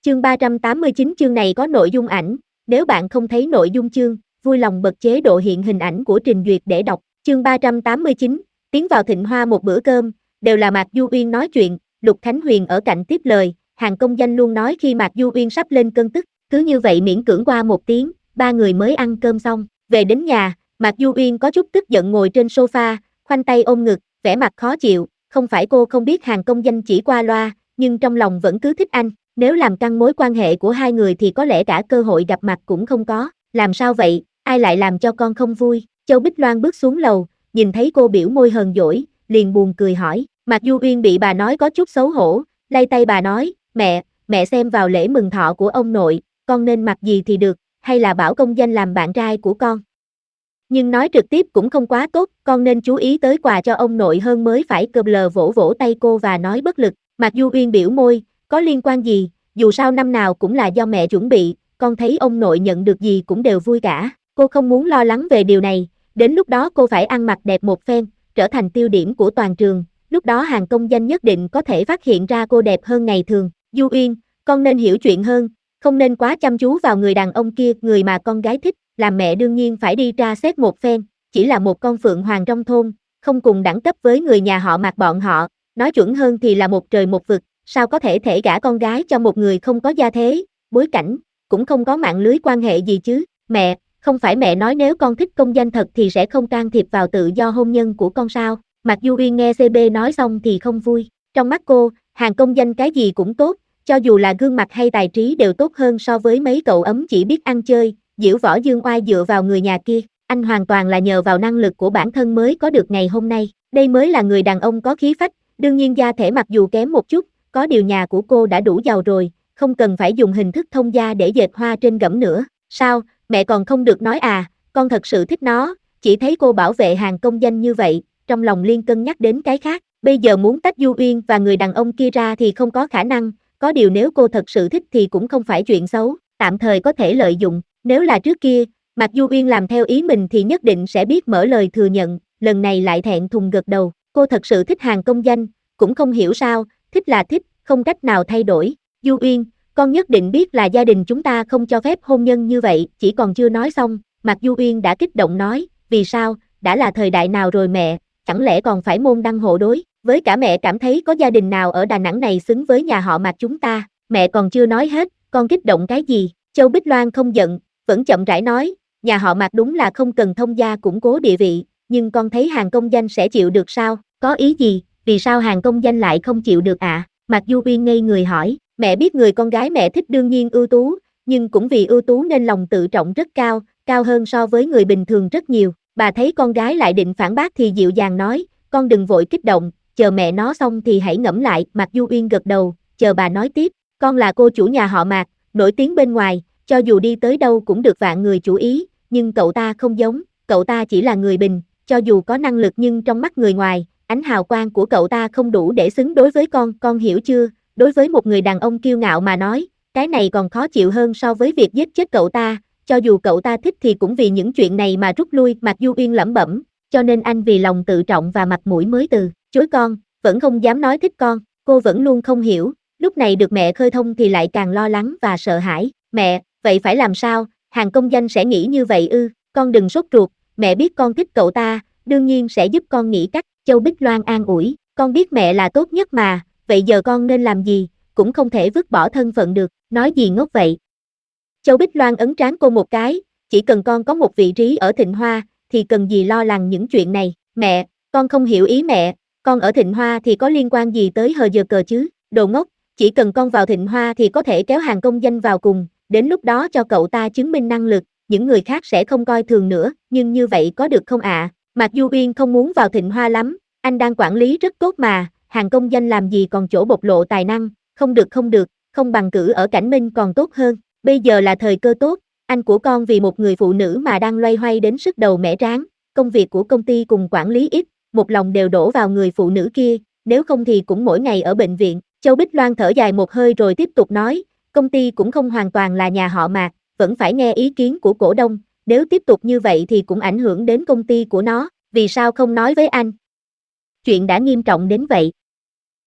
Chương 389 chương này có nội dung ảnh, nếu bạn không thấy nội dung chương, vui lòng bật chế độ hiện hình ảnh của trình duyệt để đọc. Chương 389, tiến vào Thịnh Hoa một bữa cơm, đều là Mạc Du Uyên nói chuyện, Lục Khánh Huyền ở cạnh tiếp lời, Hàng Công Danh luôn nói khi Mạc Du Uyên sắp lên cơn tức, cứ như vậy miễn cưỡng qua một tiếng, ba người mới ăn cơm xong. Về đến nhà, Mạc Du Uyên có chút tức giận ngồi trên sofa, khoanh tay ôm ngực, vẻ mặt khó chịu, không phải cô không biết Hàng Công Danh chỉ qua loa, nhưng trong lòng vẫn cứ thích anh. Nếu làm căng mối quan hệ của hai người thì có lẽ cả cơ hội gặp mặt cũng không có. Làm sao vậy, ai lại làm cho con không vui? Châu Bích Loan bước xuống lầu, nhìn thấy cô biểu môi hờn dỗi, liền buồn cười hỏi. Mạc Du Uyên bị bà nói có chút xấu hổ, lay tay bà nói, mẹ xem vào lễ mừng thọ của ông nội, con nên mặc gì thì được, hay là bảo Công Danh làm bạn trai của con. Nhưng nói trực tiếp cũng không quá tốt, con nên chú ý tới quà cho ông nội hơn mới phải. Cờ lờ vỗ vỗ tay cô và nói bất lực. Mạc Du Uyên biểu môi, có liên quan gì, dù sao năm nào cũng là do mẹ chuẩn bị, con thấy ông nội nhận được gì cũng đều vui cả. Cô không muốn lo lắng về điều này, đến lúc đó cô phải ăn mặc đẹp một phen, trở thành tiêu điểm của toàn trường, lúc đó Hàng Công Danh nhất định có thể phát hiện ra cô đẹp hơn ngày thường. Du Uyên, con nên hiểu chuyện hơn, không nên quá chăm chú vào người đàn ông kia, người mà con gái thích, làm mẹ đương nhiên phải đi tra xét một phen, chỉ là một con phượng hoàng trong thôn, không cùng đẳng cấp với người nhà họ Mạc bọn họ, nói chuẩn hơn thì là một trời một vực, sao có thể gả con gái cho một người không có gia thế, bối cảnh, cũng không có mạng lưới quan hệ gì chứ. Mẹ, không phải mẹ nói nếu con thích Công Danh thật thì sẽ không can thiệp vào tự do hôn nhân của con sao? Mạc Du Uyên nghe CB nói xong thì không vui, trong mắt cô, Hàng Công Danh cái gì cũng tốt, cho dù là gương mặt hay tài trí đều tốt hơn so với mấy cậu ấm chỉ biết ăn chơi, diễu võ dương oai dựa vào người nhà kia. Anh hoàn toàn là nhờ vào năng lực của bản thân mới có được ngày hôm nay, đây mới là người đàn ông có khí phách. Đương nhiên gia thể mặc dù kém một chút, có điều nhà của cô đã đủ giàu rồi, không cần phải dùng hình thức thông gia để dệt hoa trên gấm nữa. Sao, mẹ còn không được nói à, con thật sự thích nó, chỉ thấy cô bảo vệ Hàng Công Danh như vậy, trong lòng liên cân nhắc đến cái khác, bây giờ muốn tách Du Uyên và người đàn ông kia ra thì không có khả năng, có điều nếu cô thật sự thích thì cũng không phải chuyện xấu, tạm thời có thể lợi dụng, nếu là trước kia, Mạc Du Uyên làm theo ý mình thì nhất định sẽ biết mở lời thừa nhận, lần này lại thẹn thùng gật đầu, cô thật sự thích Hàng Công Danh, cũng không hiểu sao, thích là thích, không cách nào thay đổi. Du Uyên, con nhất định biết là gia đình chúng ta không cho phép hôn nhân như vậy, chỉ còn chưa nói xong, Mạc Du Uyên đã kích động nói, vì sao, đã là thời đại nào rồi mẹ, chẳng lẽ còn phải môn đăng hộ đối, với cả mẹ cảm thấy có gia đình nào ở Đà Nẵng này xứng với nhà họ Mạc chúng ta, mẹ còn chưa nói hết, con kích động cái gì? Châu Bích Loan không giận, vẫn chậm rãi nói, nhà họ Mạc đúng là không cần thông gia củng cố địa vị, nhưng con thấy Hàng Công Danh sẽ chịu được sao, có ý gì, vì sao Hàng Công Danh lại không chịu được ạ? Mạc Du Uyên ngây người hỏi, mẹ biết người con gái mẹ thích đương nhiên ưu tú, nhưng cũng vì ưu tú nên lòng tự trọng rất cao, cao hơn so với người bình thường rất nhiều. Bà thấy con gái lại định phản bác thì dịu dàng nói, con đừng vội kích động, chờ mẹ nói xong thì hãy ngẫm lại. Mạc Du Uyên gật đầu, chờ bà nói tiếp, con là cô chủ nhà họ Mạc, nổi tiếng bên ngoài, cho dù đi tới đâu cũng được vạn người chú ý, nhưng cậu ta không giống, cậu ta chỉ là người bình, cho dù có năng lực nhưng trong mắt người ngoài, ánh hào quang của cậu ta không đủ để xứng đối với con hiểu chưa? Đối với một người đàn ông kiêu ngạo mà nói, cái này còn khó chịu hơn so với việc giết chết cậu ta, cho dù cậu ta thích thì cũng vì những chuyện này mà rút lui. Mạc Du Uyên lẩm bẩm, cho nên anh vì lòng tự trọng và mặt mũi mới từ chối con, vẫn không dám nói thích con, cô vẫn luôn không hiểu, lúc này được mẹ khơi thông thì lại càng lo lắng và sợ hãi. Mẹ, vậy phải làm sao, Hàng Công Danh sẽ nghĩ như vậy ư? Con đừng sốt ruột, mẹ biết con thích cậu ta, đương nhiên sẽ giúp con nghĩ cách. Châu Bích Loan an ủi, con biết mẹ là tốt nhất mà, vậy giờ con nên làm gì, cũng không thể vứt bỏ thân phận được, nói gì ngốc vậy. Châu Bích Loan ấn trán cô một cái, chỉ cần con có một vị trí ở Thịnh Hoa, thì cần gì lo lắng những chuyện này. Mẹ, con không hiểu ý mẹ, con ở Thịnh Hoa thì có liên quan gì tới hờ giờ cờ chứ, đồ ngốc, chỉ cần con vào Thịnh Hoa thì có thể kéo Hàng Công Danh vào cùng, đến lúc đó cho cậu ta chứng minh năng lực, những người khác sẽ không coi thường nữa, nhưng như vậy có được không ạ? Mạc Du Uyên không muốn vào Thịnh Hoa lắm, anh đang quản lý rất tốt mà, Hàng Công Danh làm gì còn chỗ bộc lộ tài năng, không được, không bằng cử ở Cảnh Minh còn tốt hơn, bây giờ là thời cơ tốt, anh của con vì một người phụ nữ mà đang loay hoay đến sức đầu mẻ trán, công việc của công ty cùng quản lý ít, một lòng đều đổ vào người phụ nữ kia, nếu không thì cũng mỗi ngày ở bệnh viện. Châu Bích Loan thở dài một hơi rồi tiếp tục nói, công ty cũng không hoàn toàn là nhà họ Mạc, vẫn phải nghe ý kiến của cổ đông, nếu tiếp tục như vậy thì cũng ảnh hưởng đến công ty của nó, vì sao không nói với anh? Chuyện đã nghiêm trọng đến vậy,